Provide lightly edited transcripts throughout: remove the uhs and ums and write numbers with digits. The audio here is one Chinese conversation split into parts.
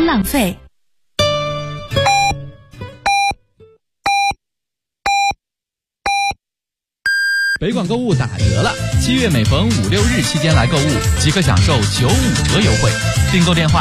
浪费。 北广购物打折了，7月每逢5、6日期间来购物，即可享受95折优惠。订购电话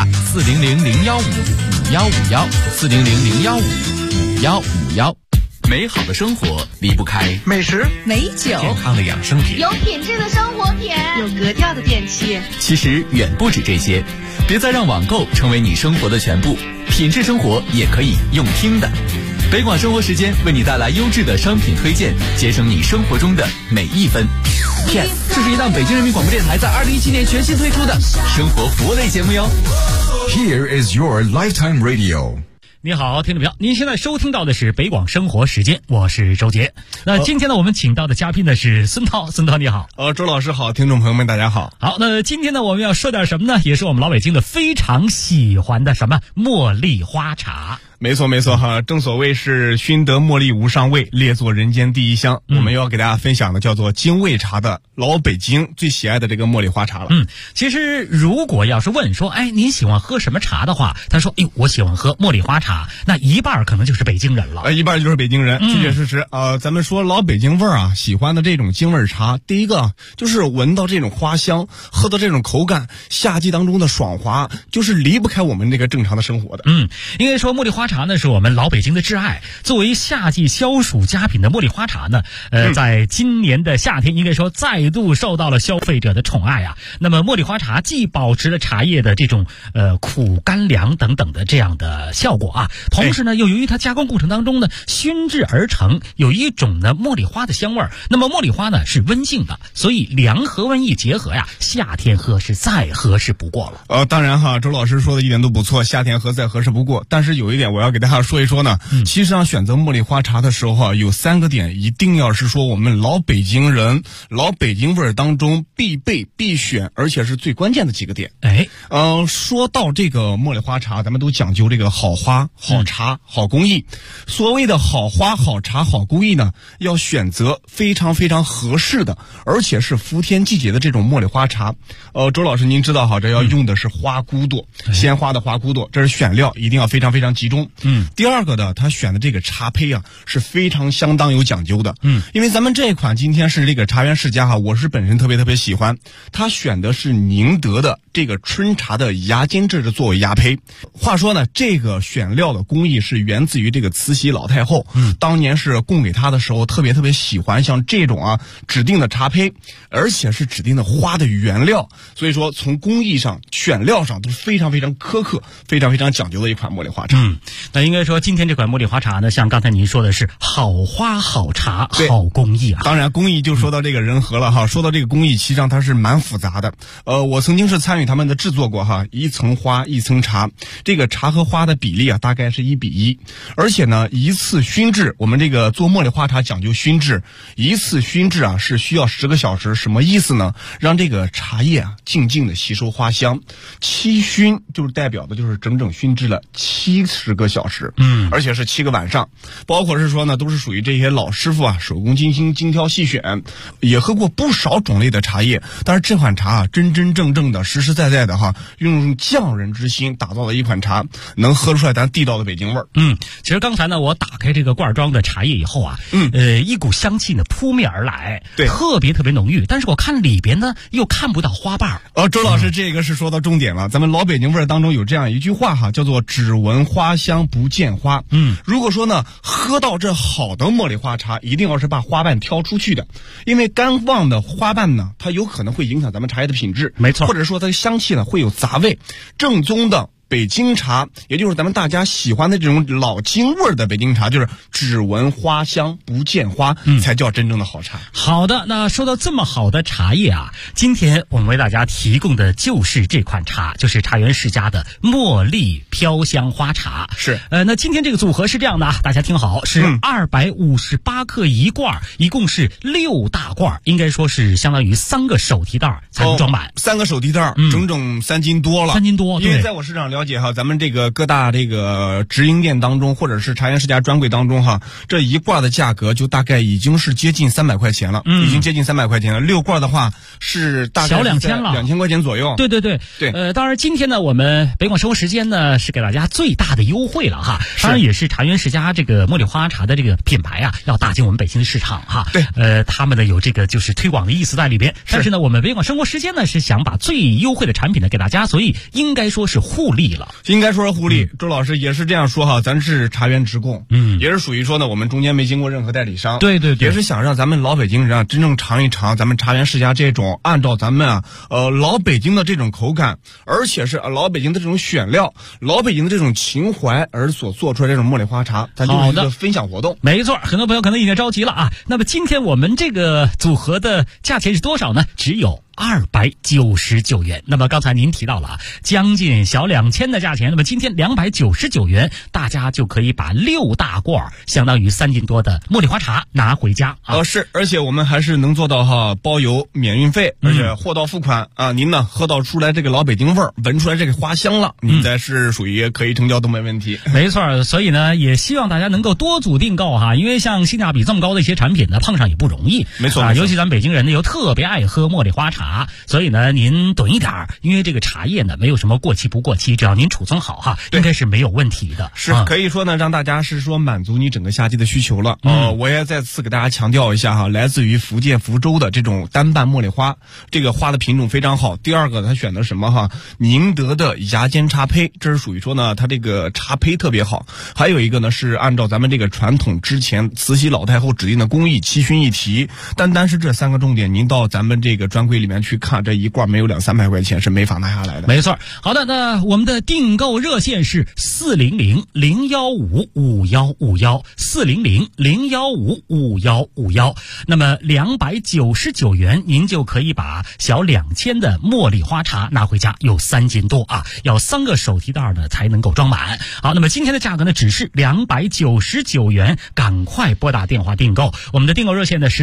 400-015-5151，400-015-5151。美好的生活离不开美食、 美酒、 健康的养生品， 有品质的生活品， 有格调的电器。 其实远不止这些，别再让网购成为你生活的全部，品质生活也可以用听的。北广生活时间为你带来优质的商品推荐，节省你生活中的每一分。Yes， 这是一档北京人民广播电台在2017年全新推出的生活服务类节目哟。 Here is your Lifetime Radio。 你好，听众朋友，您现在收听到的是北广生活时间，我是周杰。那今天呢，我们请到的嘉宾呢是孙涛，孙涛你好。 周老师好，听众朋友们大家好。 好，那今天呢，我们要说点什么呢？也是我们老北京的非常喜欢的什么茉莉花茶。 没错哈，正所谓是熏得茉莉无上味，列作人间第一香。我们要给大家分享的叫做京味茶的老北京最喜爱的这个茉莉花茶了。 其实如果要是问说，您喜欢喝什么茶的话，他说，我喜欢喝茉莉花茶，那一半可能就是北京人了。 一半就是北京人，确确实实。咱们说老北京味儿啊，喜欢的这种京味茶，第一个就是闻到这种花香，喝到这种口感，夏季当中的爽滑，就是离不开我们这个正常的生活的。 应该说茉莉花茶呢是我们老北京的挚爱。作为夏季消暑佳品的茉莉花茶呢，在今年的夏天应该说再度受到了消费者的宠爱啊。那么茉莉花茶既保持了茶叶的这种苦甘凉等等的这样的效果啊，同时呢又由于它加工过程当中呢熏制而成，有一种呢茉莉花的香味儿。那么茉莉花呢是温性的，所以凉和温一结合呀，夏天喝是再合适不过了。 当然哈，周老师说的一点都不错，夏天喝再合适不过。但是有一点我要给大家说一说呢，其实选择茉莉花茶的时候有3个点一定要是说我们老北京人老北京味儿当中必备必选，而且是最关键的几个点。说到这个茉莉花茶，咱们都讲究这个好花好茶好工艺。所谓的好花好茶好工艺呢，要选择非常非常合适的，而且是伏天季节的这种茉莉花茶。周老师您知道哈，这要用的是花骨朵，鲜花的花骨朵，这是选料一定要非常非常集中。第二个呢，他选的这个茶胚啊是非常相当有讲究的。因为咱们这一款今天是这个茶园世家哈，我是本身特别喜欢，他选的是宁德的这个春茶的芽尖制的作为芽胚。话说呢，这个选料的工艺是源自于这个慈禧老太后，当年是供给他的时候特别喜欢像这种指定的茶胚，而且是指定的花的原料，所以说从工艺上选料上都是非常非常苛刻非常非常讲究的一款茉莉花茶。 那应该说今天这款茉莉花茶呢，像刚才您说的是好花好茶好工艺啊。 当然工艺就说到这个人和了哈，说到这个工艺其实上它是蛮复杂的。我曾经是参与他们的制作过哈，一层花一层茶，这个茶和花的比例大概是1比1，而且呢一次熏制，我们这个做茉莉花茶讲究熏制，一次熏制是需要10个小时。什么意思呢？让这个茶叶静静的吸收花香。7熏就是代表的就是整整熏制了70个小时，而且是7个晚上。包括是说呢，都是属于这些老师傅手工精心精挑细选，也喝过不少种类的茶叶，但是这款茶真真正正的实实在在的用匠人之心打造的一款茶，能喝出来咱地道的北京味儿。 其实刚才呢，我打开这个罐装的茶叶以后一股香气呢扑面而来， 对， 特别浓郁，但是我看里边呢又看不到花瓣。 周老师这个是说到重点了，咱们老北京味儿当中有这样一句话叫做只闻花香不见花。如果说呢喝到这好的茉莉花茶，一定要是把花瓣挑出去的，因为干旺的花瓣呢，它有可能会影响咱们茶叶的品质， 没错， 或者说它的香气呢会有杂味。正宗的北京茶，也就是咱们大家喜欢的这种老京味的北京茶，就是只闻花香不见花，才叫真正的好茶。 好的，那说到这么好的茶叶今天我们为大家提供的就是这款茶，就是茶园世家的茉莉飘香花茶。 是， 那今天这个组合是这样的大家听好，是258克一罐，一共是6大罐，应该说是相当于3个手提袋才能装满。 3个手提袋，整整3斤多了。 3斤多， 因为在我市场了解咱们这个各大这个直营店当中，或者是茶园世家专柜当中这一罐的价格就大概已经是接近300块钱了，已经接近300块钱了。6罐的话是大概小2000了，2000 块钱左右。 对。当然今天呢，我们北广生活时间呢是给大家最大的优惠了哈。当然也是茶园世家这个茉莉花茶的这个品牌啊，要打进我们北京的市场哈。 对， 他们呢有这个就是推广的意思在里边。但是呢，我们北广生活时间呢是想把最优惠的产品呢给大家，所以应该说是互利了。 应该说是互利。周老师也是这样说哈，咱是茶园直供，也是属于说呢，我们中间没经过任何代理商。 对对对， 也是想让咱们老北京人啊，真正尝一尝咱们茶园世家这种按照咱们老北京的这种口感，而且是老北京的这种选料，老北京的这种情怀而所做出来这种茉莉花茶，咱就是一个分享活动。 没错，很多朋友可能已经着急了啊。那么今天我们这个组合的价钱是多少呢？只有299元。那么刚才您提到了将近小2000的价钱，那么今天299元，大家就可以把6大罐，相当于3斤多的茉莉花茶拿回家啊。 是，而且我们还是能做到哈包邮免运费，而且货到付款啊。您呢喝到出来这个老北京味儿，闻出来这个花香了，您再是属于可以成交都没问题。 没错，所以呢也希望大家能够多组订购哈，因为像性价比这么高的一些产品呢，碰上也不容易。 没错， 尤其咱北京人呢又特别爱喝茉莉花茶，所以呢您囤一点，因为这个茶叶呢没有什么过期不过期，只要您储存好哈，应该是没有问题的。 是可以说呢，让大家是说满足你整个夏季的需求了。我也再次给大家强调一下哈，来自于福建福州的这种单瓣茉莉花，这个花的品种非常好。第二个，它选的什么哈？宁德的芽尖茶胚，这是属于说呢，它这个茶胚特别好。还有一个呢，是按照咱们这个传统之前慈禧老太后指定的工艺7熏1提。单是这3个重点，您到咱们这个专柜里面去看，这一罐没有200-300块钱是没法拿下来的。 没错。好的，那我们的订购热线是400-015-5151，400-015-5151。那么299元，您就可以把小2000的茉莉花茶拿回家，有3斤多啊，要3个手提袋呢才能够装满。好，那么今天的价格呢只是299元，赶快拨打电话订购。我们的订购热线呢是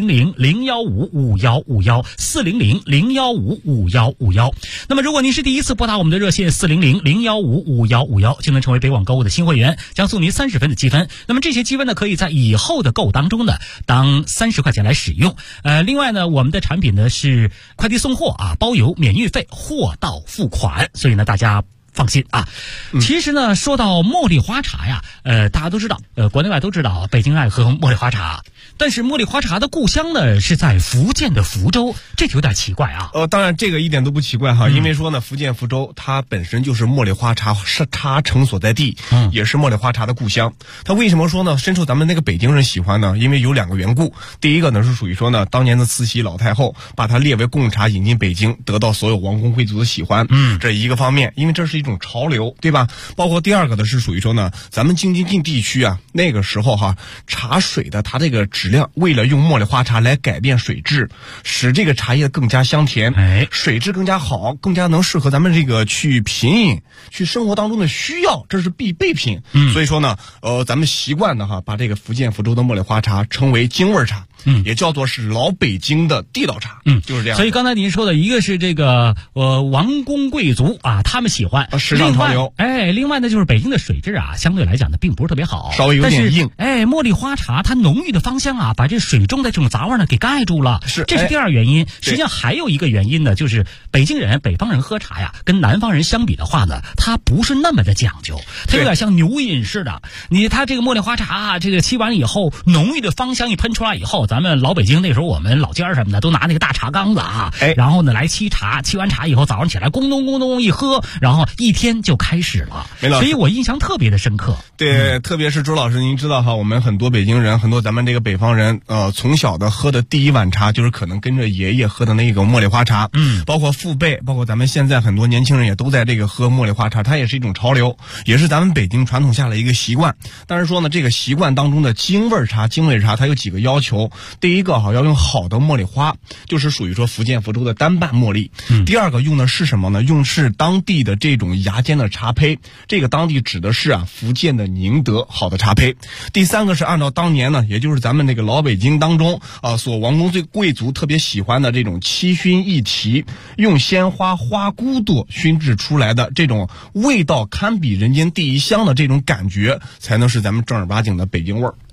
400-015-5151，400-015-5151。那么如果您是第一次拨打我们的热线400-015-5151，就能成为北广购物的新会员，将送您30分的积分。那么这些积分呢，可以在以后的购物当中呢当30块钱来使用。另外呢，我们的产品呢是快递送货啊，包邮免运费，货到付款，所以呢大家放心啊。其实呢，说到茉莉花茶呀，大家都知道，国内外都知道，北京爱喝茉莉花茶。但是茉莉花茶的故乡呢是在福建的福州，这就有点奇怪啊。 当然这个一点都不奇怪哈，因为说呢，福建福州它本身就是茉莉花茶茶城所在地，也是茉莉花茶的故乡。它为什么说呢深受咱们那个北京人喜欢呢？因为有2个缘故。第一个呢是属于说呢，当年的慈禧老太后把它列为贡茶引进北京，得到所有王公贵族的喜欢，这一个方面，因为这是一种潮流，对吧？包括第二个呢是属于说呢，咱们京津冀地区啊，那个时候哈，茶水的它这个质量，为了用茉莉花茶来改变水质，使这个茶叶更加香甜，水质更加好，更加能适合咱们这个去品饮，去生活当中的需要，这是必备品。所以说呢，咱们习惯的哈，把这个福建福州的茉莉花茶称为京味茶，也叫做是老北京的地道茶，就是这样。 所以刚才您说的一个是这个王公贵族啊，他们喜欢时尚潮流。 另外呢就是北京的水质啊，相对来讲呢并不是特别好， 稍微有点硬。 茉莉花茶它浓郁的芳香啊，把这水中的这种杂味呢给盖住了，这是第二原因。实际上还有一个原因呢，就是北京人、北方人喝茶呀，跟南方人相比的话呢，它不是那么的讲究，它有点像牛饮似的。它这个茉莉花茶，这个沏完以后，浓郁的芳香一喷出来以后，咱们老北京那时候我们老家什么的都拿那个大茶缸子啊，然后呢来沏茶，沏完茶以后早上起来咣咚咣咚一喝，然后一天就开始了。所以我印象特别的深刻。 对，特别是周老师，您知道哈，我们很多北京人，很多咱们这个北方人，从小的喝的第一碗茶就是可能跟着爷爷喝的那个茉莉花茶，包括父辈，包括咱们现在很多年轻人也都在这个喝茉莉花茶，它也是一种潮流，也是咱们北京传统下的一个习惯。但是说呢，这个习惯当中的京味茶它有几个要求。第一个哈，要用好的茉莉花，就是属于说福建福州的单瓣茉莉。第二个用的是什么呢？用是当地的这种芽尖的茶胚，这个当地指的是福建的宁德好的茶胚。第三个是按照当年呢，也就是咱们这个老北京当中所王公贵族特别喜欢的这种7熏1提，用鲜花花骨朵熏制出来的这种味道堪比人间第一香的这种感觉，才能是咱们正儿八经的北京味儿。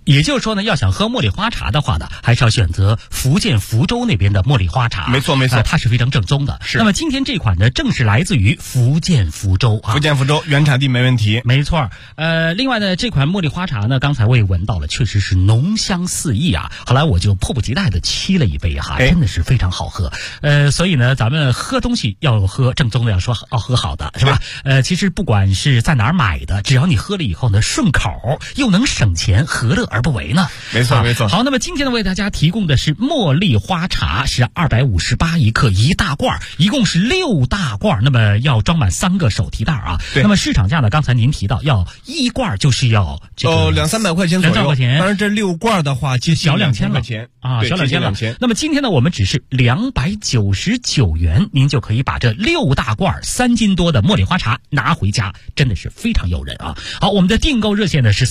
也就是说呢，要想喝茉莉花茶的话呢，还是要选择福建福州那边的茉莉花茶。 没错没错， 它是非常正宗的。 是。 那么今天这款呢，正是来自于福建福州啊。 福建福州原产地没问题。 没错。另外呢，这款茉莉花茶呢，刚才我也闻到了，确实是浓香四溢啊。后来我就迫不及待的沏了一杯哈，真的是非常好喝。所以呢，咱们喝东西要喝正宗的，要喝好的，是吧？其实不管是在哪儿买的，只要你喝了以后呢顺口又能省钱，何乐而不为呢？ 没错没错。 好，那么今天呢为大家提供的是茉莉花茶，是258一克一大罐，一共是6大罐，那么要装满3个手提袋啊。那么市场价呢，刚才您提到要一罐就是要这个 200-300块钱左右。 200块钱。 当然这6罐的话就小2000 块钱啊，小2000了。那么今天呢，我们只是299元，您就可以把这6大罐3斤多的茉莉花茶拿回家，真的是非常诱人啊。好，我们的订购热线呢是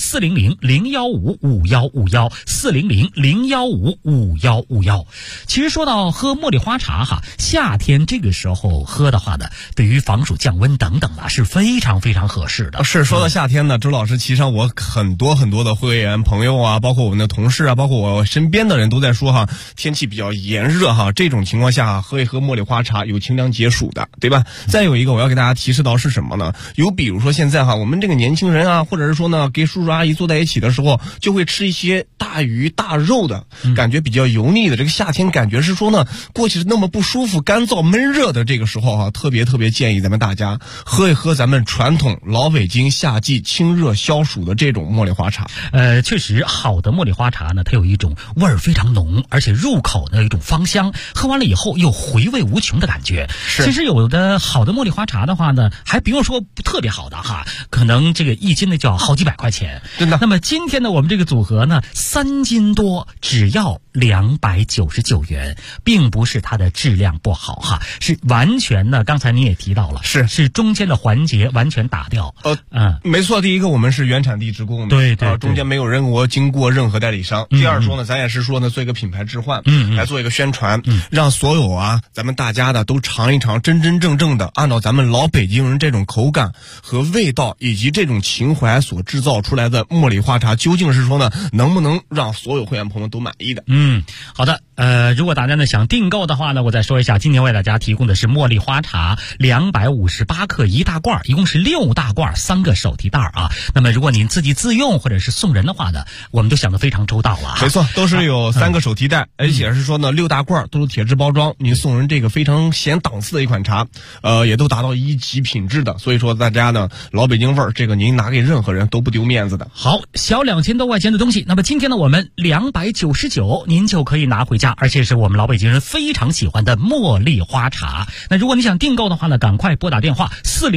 400-015-5151，400-015-5151。其实说到喝茉莉花茶哈，夏天这个时候喝的话呢，对于防暑降温等等啊，是非常非常合适的。 是，说到夏天呢，周老师其实上我很多的会员朋友啊，包括我们的同事啊，包括我身边的人都在说哈，天气比较炎热哈，这种情况下喝一喝茉莉花茶有清凉解暑的，对吧？再有一个我要给大家提示到是什么呢？有比如说现在哈，我们这个年轻人啊，或者是说呢，跟叔叔阿姨坐在一起的时候，就会吃一些大鱼大肉的，感觉比较油腻的。这个夏天感觉是说呢，过去是那么不舒服、干燥、闷热的这个时候哈，特别建议咱们大家喝一喝咱们传统老北京夏季清热消暑的这种茉莉花茶。 确实好的茉莉花茶呢，它有一种味儿非常浓，而且入口呢有一种芳香，喝完了以后有回味无穷的感觉。其实有的好的茉莉花茶的话呢，还不用说特别好的哈，可能这个1斤呢就要好几百块钱， 真的。 那么今天呢，我们这个组合呢，3斤多只要299元，并不是它的质量不好哈，是完全呢，刚才你也提到了，是中间的环节完全打掉。 没错，第一个我们是原产地直供的， 对， 中间没有经过任何代理商。第二说呢，咱也是说呢，做一个品牌置换，来做一个宣传，让所有咱们大家的都尝一尝真正的按照咱们老北京人这种口感和味道以及这种情怀所制造出来的茉莉花茶，究竟是说呢，能不能让所有会员朋友都满意的？ 好的。如果大家呢想订购的话呢，我再说一下，今天为大家提供的是茉莉花茶258克一大罐，一共是6大罐3个手提袋啊。那么如果您自己自用或者是送人的话呢，我们都想得非常周到了。 没错，都是有3个手提袋，而且是说呢6大罐都是铁质包装，您送人这个非常显档次的一款茶，也都达到1级品质的。所以说大家呢老北京味儿，这个您拿给任何人都不丢面子的。 好，小2000多块钱的东西，那么今天呢我们299您就可以拿回家，而且是我们老北京人非常喜欢的茉莉花茶。那如果你想订购的话呢，赶快拨打电话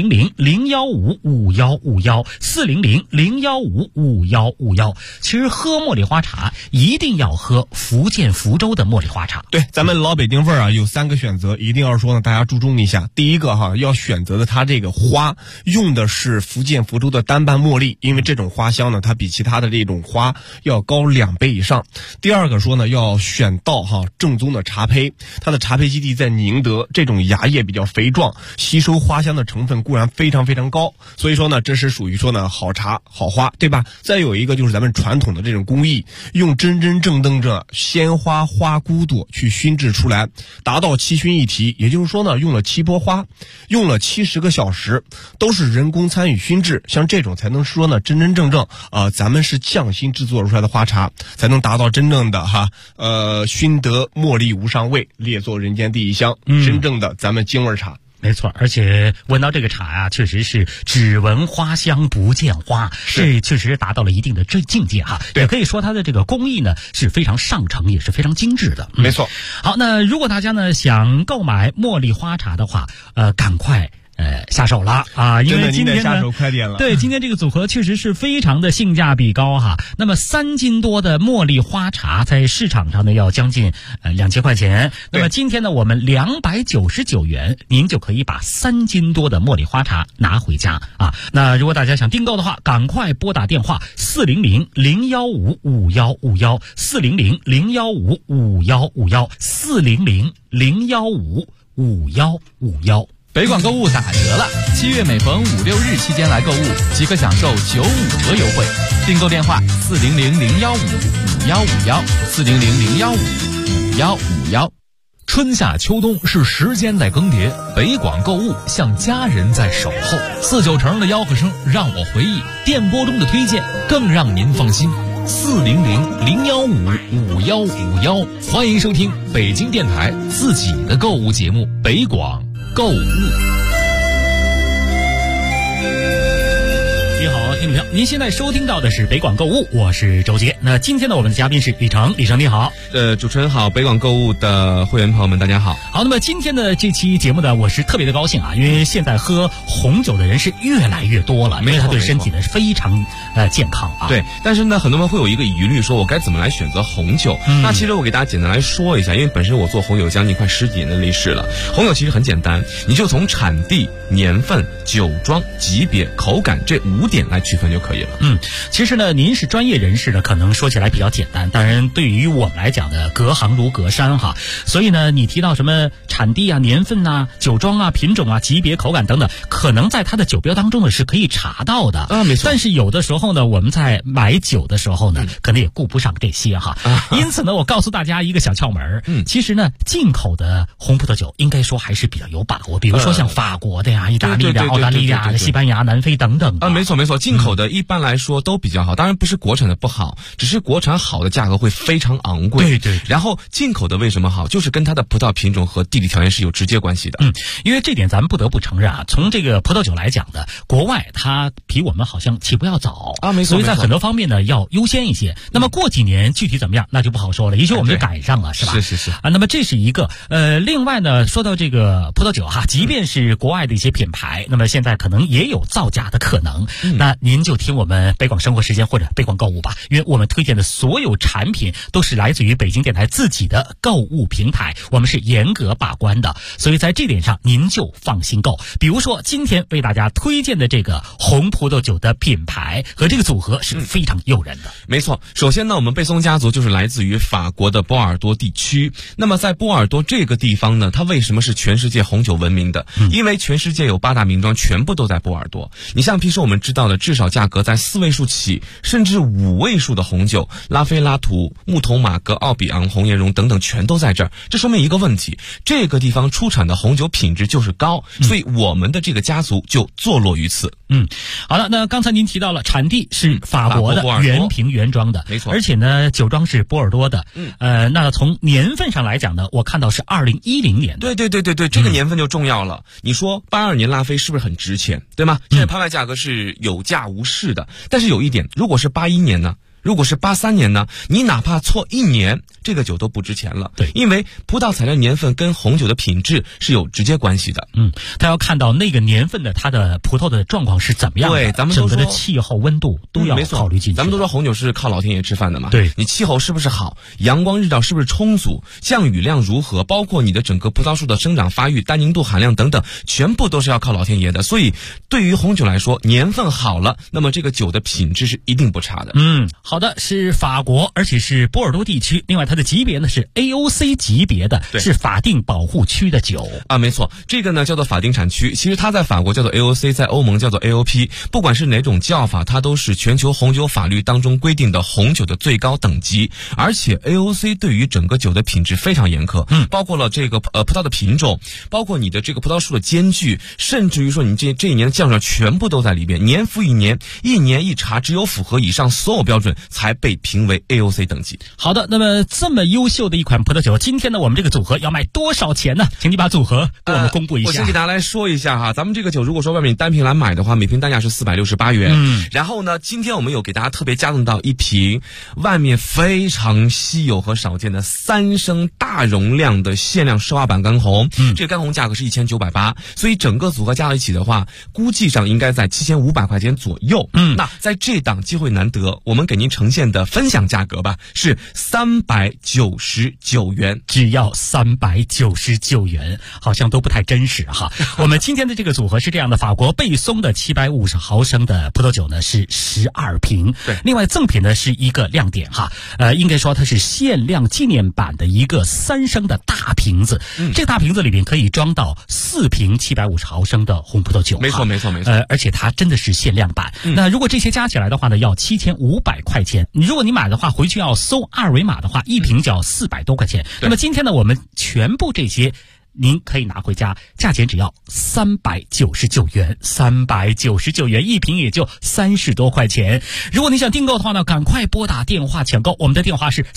400-015-5151，400-015-5151。其实喝茉莉花茶一定要喝福建福州的茉莉花茶。 对，咱们老北京味儿有3个选择，一定要说呢大家注重一下。第一个要选择的它这个花用的是福建福州的单瓣茉莉，因为这种花香呢它比其他的这种花要高2倍以上。第二个说呢要选到正宗的茶胚，它的茶胚基地在宁德，这种芽叶比较肥壮，吸收花香的成分固然非常高，所以说呢这是属于说呢好茶好花，对吧？再有一个就是咱们传统的这种工艺，用真正的鲜花花骨朵去熏制出来，达到7熏一提，也就是说呢用了7波花，用了70个小时，都是人工参与熏制，像这种才能说呢真正咱们是匠心制作出来的花茶，才能达到真正的熏得茉莉无上味，列作人间第一香，真正的咱们京味茶。 没错，而且闻到这个茶呀，确实是只闻花香不见花，这确实达到了一定的境界哈。也可以说它的这个工艺呢是非常上乘，也是非常精致的。 没错。 好，那如果大家呢想购买茉莉花茶的话，赶快下手了啊！因为今天呢， 下手快点了。 对，今天这个组合确实是非常的性价比高哈。那么3斤多的茉莉花茶在市场上呢要将近2000块钱。那么今天呢，我们299元，您就可以把3斤多的茉莉花茶拿回家啊。那如果大家想订购的话，赶快拨打电话400-015-5151，400-015-5151，400-015-5151。 北广购物打折了，7月每逢5、6日期间来购物，即可享受95折优惠。订购电话400-015-5151，400-015-5151。 春夏秋冬是时间在更迭，北广购物像家人在守候。49成的吆喝声让我回忆，电波中的推荐更让您放心。400-015-5151，欢迎收听北京电台自己的购物节目《北广购物》。 你好，听众朋友，您现在收听到的是北广购物，我是周杰。那今天呢，我们的嘉宾是李成，李成你好。 主持人好，北广购物的会员朋友们大家好。 好，那么今天的这期节目呢，我是特别的高兴啊，因为现在喝红酒的人是越来越多了，因为它对身体呢是非常健康啊。 对，但是呢，很多人会有一个疑虑，说我该怎么来选择红酒？那其实我给大家简单来说一下，因为本身我做红酒将近快10几年的历史了。红酒其实很简单，你就从产地、年份、酒庄、级别、口感这5点来区分就可以了。 其实呢，您是专业人士呢，可能说起来比较简单，当然对于我们来讲呢，隔行如隔山哈。所以呢，你提到什么产地啊、年份啊、酒庄啊、品种啊、级别、口感等等，可能在它的酒标当中呢是可以查到的啊， 没错。 但是有的时候呢，我们在买酒的时候呢，可能也顾不上这些哈。因此呢，我告诉大家一个小窍门其实呢，进口的红葡萄酒应该说还是比较有把握，比如说像法国的呀、意大利的、澳大利亚的、西班牙、南非等等没错没错，进口的一般来说都比较好，当然不是国产的不好，只是国产好的价格会非常昂贵。 对。 然后进口的为什么好，就是跟它的葡萄品种和地理条件是有直接关系的。 因为这点咱们不得不承认啊，从这个葡萄酒来讲呢，国外它比我们好像起步要早啊，没错。 所以在很多方面呢要优先一些。那么过几年具体怎么样，那就不好说了，也许我们就赶上了，是吧？ 是啊。那么这是一个另外呢，说到这个葡萄酒哈，即便是国外的一些品牌，那么现在可能也有造假的可能。那您就听我们北广生活时间或者北广购物吧，因为我们推荐的所有产品都是来自于北京电台自己的购物平台，我们是严格把关的，所以在这点上您就放心购。比如说今天为大家推荐的这个红葡萄酒的品牌和这个组合是非常诱人的。 没错，首先呢，我们贝松家族就是来自于法国的波尔多地区。那么在波尔多这个地方呢，它为什么是全世界红酒闻名的？因为全世界有8大名庄全部都在波尔多。你像平时我们知道的至少价格在4位数起，甚至5位数的红酒，拉菲拉图、木桐马格、奥比昂、红颜绒等等全都在这儿。这说明一个问题，这个地方出产的红酒品质就是高，所以我们的这个家族就坐落于此。 好了，那刚才您提到了产地是法国的原瓶原装的， 没错， 而且呢酒庄是波尔多的。那从年份上来讲呢，我看到是2010年的。 对，这个年份就重要了。你说82年拉菲是不是很值钱，对吗？现在拍卖价格是有价无市的，但是有一点，如果是81年呢？如果是83年呢，你哪怕错1年，这个酒都不值钱了。 对， 因为葡萄采摘年份跟红酒的品质是有直接关系的。 他要看到那个年份的它的葡萄的状况是怎么样的， 对，咱们都说整个的气候温度都要考虑进去。 咱们都说红酒是靠老天爷吃饭的嘛。 对， 你气候是不是好，阳光日照是不是充足，降雨量如何，包括你的整个葡萄树的生长发育、单宁度含量等等，全部都是要靠老天爷的。所以对于红酒来说，年份好了，那么这个酒的品质是一定不差的。 好的，是法国，而且是波尔多地区。另外它的级别呢是 AOC 级别的，是法定保护区的酒啊，没错，这个呢叫做法定产区。其实它在法国叫做 AOC， 在欧盟叫做 AOP， 不管是哪种叫法，它都是全球红酒法律当中规定的红酒的最高等级。而且 AOC 对于整个酒的品质非常严苛，包括了这个葡萄的品种，包括你的这个葡萄树的间距，甚至于说你这一年的降水全部都在里边，年复一年，一年一查，只有符合以上所有标准才被评为 AOC 等级。 好的，那么这么优秀的一款葡萄酒，今天呢我们这个组合要卖多少钱呢？请你把组合给我们公布一下。 我先给大家来说一下哈，咱们这个酒如果说外面单瓶来买的话，每瓶单价是468元。然后呢，今天我们有给大家特别加赠到一瓶外面非常稀有和少见的3升大容量的限量奢华版干红。这个干红价格是1980，所以整个组合加在一起的话，估计上应该在7500块钱左右。那在这档机会难得，我们给您呈现的分享价格吧是310 399元， 只要399元，好像都不太真实哈。我们今天的这个组合是这样的：法国贝松的750毫升的葡萄酒呢是12瓶， 对， 另外赠品呢是一个亮点哈，应该说它是限量纪念版的一个3升的大瓶子，这个大瓶子里面可以装到4瓶750毫升的红葡萄酒， 没错。 而且它真的是限量版。那如果这些加起来的话呢，要7500块钱。如果你买的话，回去要搜二维码的话，一瓶就要400多块钱。那么今天呢，我们全部这些您可以拿回家，价钱只要399元，399元一瓶也就30多块钱。如果你想订购的话呢，赶快拨打电话抢购，我们的电话是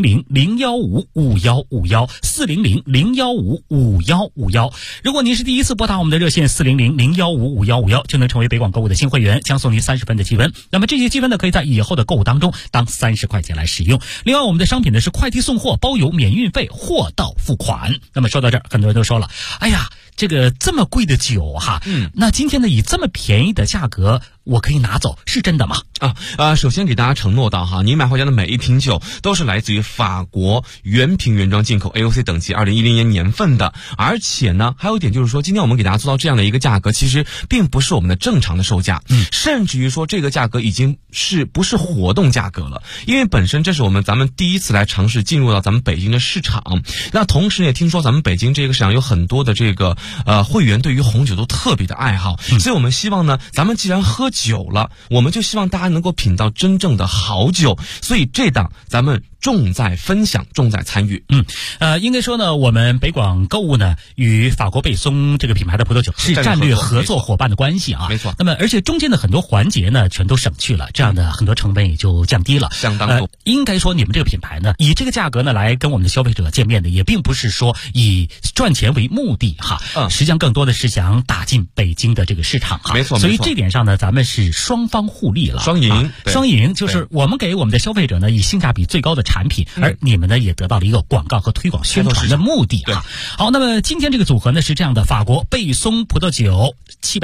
400-015-5151，400-015-5151。如果您是第一次拨打我们的热线400-015-5151，就能成为北广购物的新会员，将送您30分的积分。那么这些积分呢，可以在以后的购物当中当30块钱来使用。另外，我们的商品呢是快递送货，包邮免运费，货到付款。那么说到这儿，很多人都说了，哎呀，这个这么贵的酒哈，那今天呢以这么便宜的价格我可以拿走，是真的吗？ 首先给大家承诺到哈，你买回家的每一瓶酒都是来自于法国原瓶原装进口 AOC 等级2010年年份的，而且呢还有一点就是说，今天我们给大家做到这样的一个价格，其实并不是我们的正常的售价，甚至于说这个价格已经不是活动价格了，因为本身这是咱们第一次来尝试进入到咱们北京的市场，那同时也听说咱们北京这个市场有很多的这个会员对于红酒都特别的爱好，所以我们希望呢，咱们既然喝酒了，我们就希望大家能够品到真正的好酒，所以这档咱们重在分享，重在参与。 应该说呢，我们北广购物呢与法国贝松这个品牌的葡萄酒是战略合作伙伴的关系啊， 没错。 那么而且中间的很多环节呢全都省去了，这样的很多成本也就降低了， 相当多。 应该说你们这个品牌呢，以这个价格呢来跟我们的消费者见面的，也并不是说以赚钱为目的哈，实际上更多的是想打进北京的这个市场哈， 没错。 所以这点上呢，咱们是双方互利了， 双赢， 双赢就是我们给我们的消费者呢以性价比最高的产品，而你们呢也得到了一个广告和推广宣传的目的啊。好，那么今天这个组合呢是这样的：法国贝松葡萄酒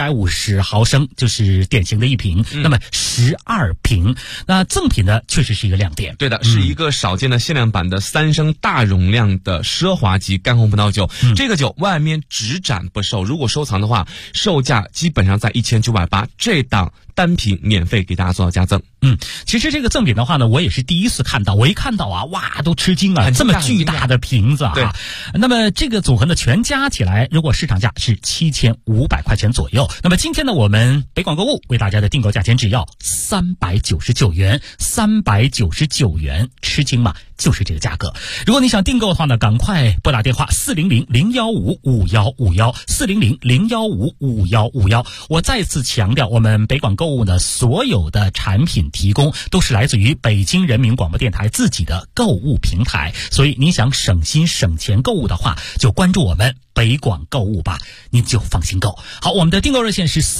750毫升，就是典型的一瓶，那么12瓶。那赠品呢确实是一个亮点， 对的，是一个少见的限量版的3升大容量的奢华级干红葡萄酒。这个酒外面只展不售，如果收藏的话，售价基本上在1980，这档单瓶免费给大家做到加赠。 其实这个赠品的话呢，我也是第一次看到，我一看到啊，哇，都吃惊啊，这么巨大的瓶子啊。 对， 那么这个组合呢，全加起来，如果市场价是7500块钱左右。那么今天呢，我们北广购物为大家的订购价钱只要399元，399元，吃惊嘛？就是这个价格。如果你想订购的话呢，赶快拨打电话400-015-5151，400-015-5151。我再次强调，我们北广购物呢，所有的产品提供都是来自于北京人民广播电台自己的购物平台，所以你想省心省钱购物的话，就关注我们北广购物吧，您就放心购。好，我们的订购热线是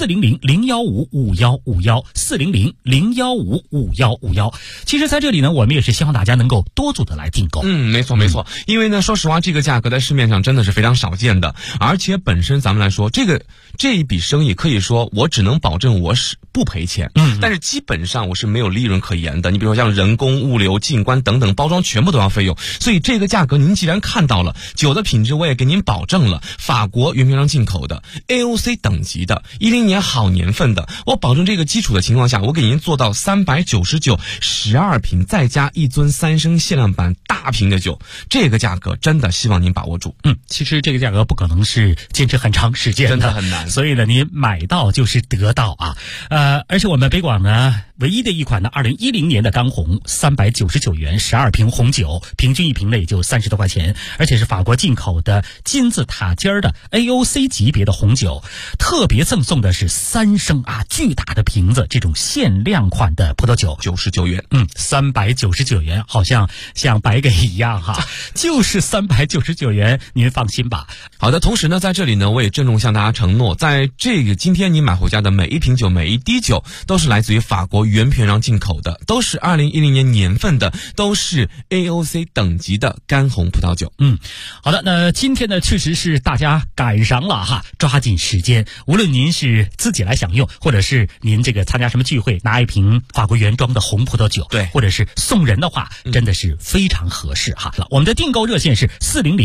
400-015-5151，400-015-5151。其实在这里呢，我们也是希望大家能够多组的来订购。 没错。因为呢，说实话，这个价格在市面上真的是非常少见的，而且本身咱们来说，这一笔生意可以说我只能保证我是不赔钱，但是基本上我是没有利润可言的。你比如说像人工、物流、进关等等，包装全部都要费用，所以这个价格您既然看到了，酒的品质我也给您保证了，法国原瓶装进口的 AOC 等级的10年好年份的，我保证这个基础的情况下，我给您做到399 12瓶，再加一樽3升限量版大瓶的酒，这个价格真的希望您把握住。 其实这个价格不可能是坚持很长时间的， 真的很难， 所以呢，你买到就是得到啊。而且我们北广呢，唯一的一款呢2010年的干红399元12瓶红酒，平均一瓶呢也就30多块钱，而且是法国进口的金字塔尖的 AOC 级别的红酒，特别赠送的是3升啊巨大的瓶子，这种限量款的葡萄酒 99元 ，399元，好像白给一样哈，就是399元，您放心吧。 好的，同时呢，在这里呢，我也郑重向大家承诺，在这个今天你买回家的每一瓶酒、每一滴酒，都是来自于法国原瓶装进口的，都是2010年年份的，都是 AOC 等级的干红葡萄酒。 好的，那今天呢，确实是大家赶上了哈，抓紧时间。无论您是自己来享用，或者是您这个参加什么聚会，拿一瓶法国原装的红葡萄酒， 对， 或者是送人的话，真的是非常合适哈。我们的订购热线是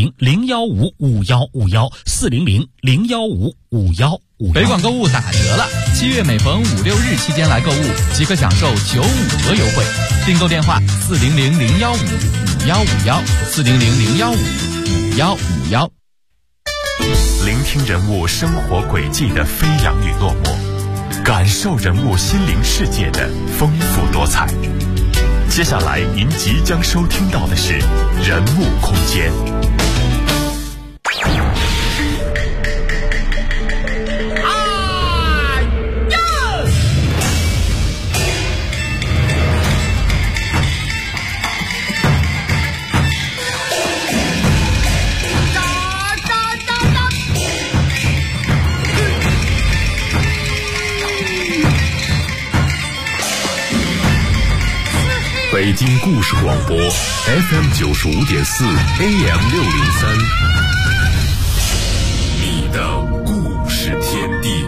400-015-5151，400-015-5151。 北广购物打折了，7月每逢5、6日期间来购物，即可享受95折优惠。订购电话400-015-5151，400-015-5151。 聆听人物生活轨迹的飞扬与落寞，感受人物心灵世界的丰富多彩。接下来您即将收听到的是人物空间。北京故事广播 FM 95.4 AM 603，你的故事天地。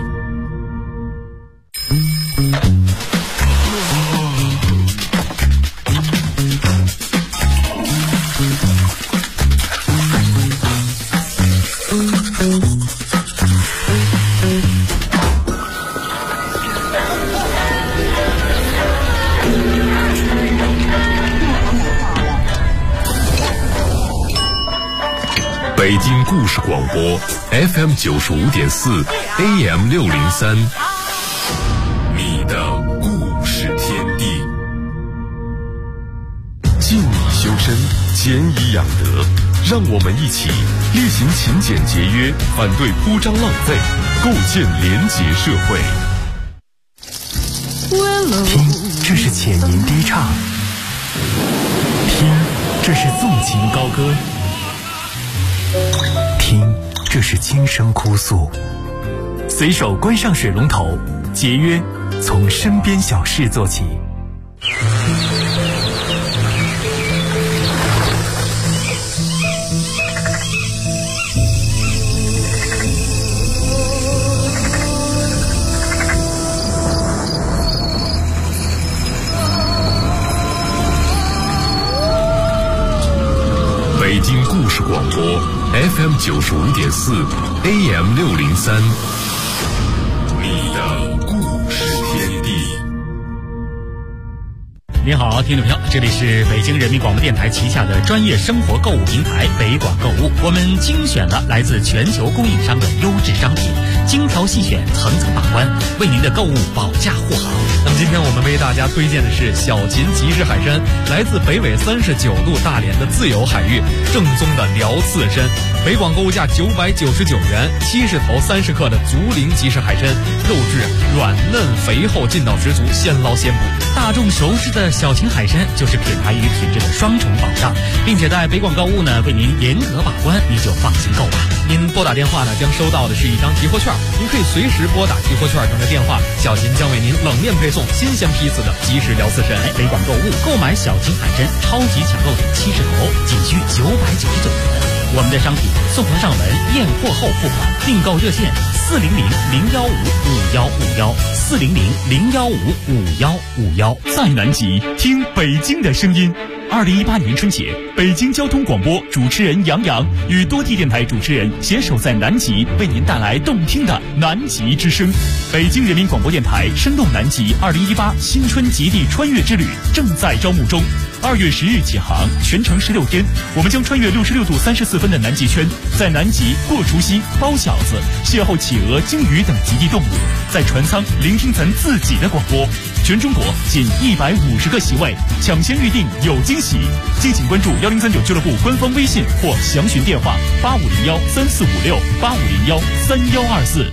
北京故事广播 FM 95.4 AM 603，你的故事天地。敬以修身，俭以养德，让我们一起厉行勤俭节约，反对铺张浪费，构建廉洁社会。 听，这是浅吟低唱；听，这是纵情高歌。听，这是轻声哭诉。随手关上水龙头，节约从身边小事做起。 北京故事广播 FM 95.4 AM 603，你的故事天地。 您好，听众朋友，这里是北京人民广播电台旗下的专业生活购物平台北广购物。我们精选了来自全球供应商的优质商品，精挑细选，层层把关，为您的购物保驾护航。 那么今天我们为大家推荐的是小秦集市海参，来自北纬39度大连的自由海域，正宗的辽刺参。北广购物价999元，70头30克的竹林集市海参，肉质软嫩肥厚，劲道十足，现捞现捕。 大众熟知的小秦海参就是品牌与品质的双重保障，并且在北广购物呢为您严格把关，你就放心购吧。 您拨打电话呢将收到的是一张集货券，您可以随时拨打集货券上的电话，小秦将为您冷链配送新鲜批次的即食辽刺参。 北广购物购买小秦海参超级抢购点70头，仅需999元。我们的商品送货上门，验货后付款。订购热线400-015-5151，400-015-5151。 在南极听北京的声音。2018年春节，北京交通广播主持人杨洋与多地电台主持人携手在南极，为您带来动听的南极之声。北京人民广播电台生动南极2018新春极地穿越之旅正在招募中。2月10日起航，全程16天，我们将穿越66度34分的南极圈，在南极过除夕、包饺子，邂逅企鹅、鲸鱼等极地动物，在船舱聆听咱自己的广播。全中国仅150个席位，抢先预定有惊喜。敬请关注1039俱乐部官方微信或详询电话8501-3456，8501-3124。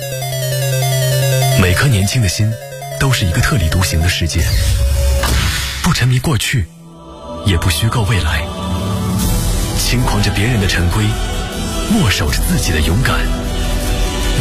每颗年轻的心都是一个特立独行的世界，不沉迷过去，也不虚构未来，轻狂着别人的陈规，握守着自己的勇敢。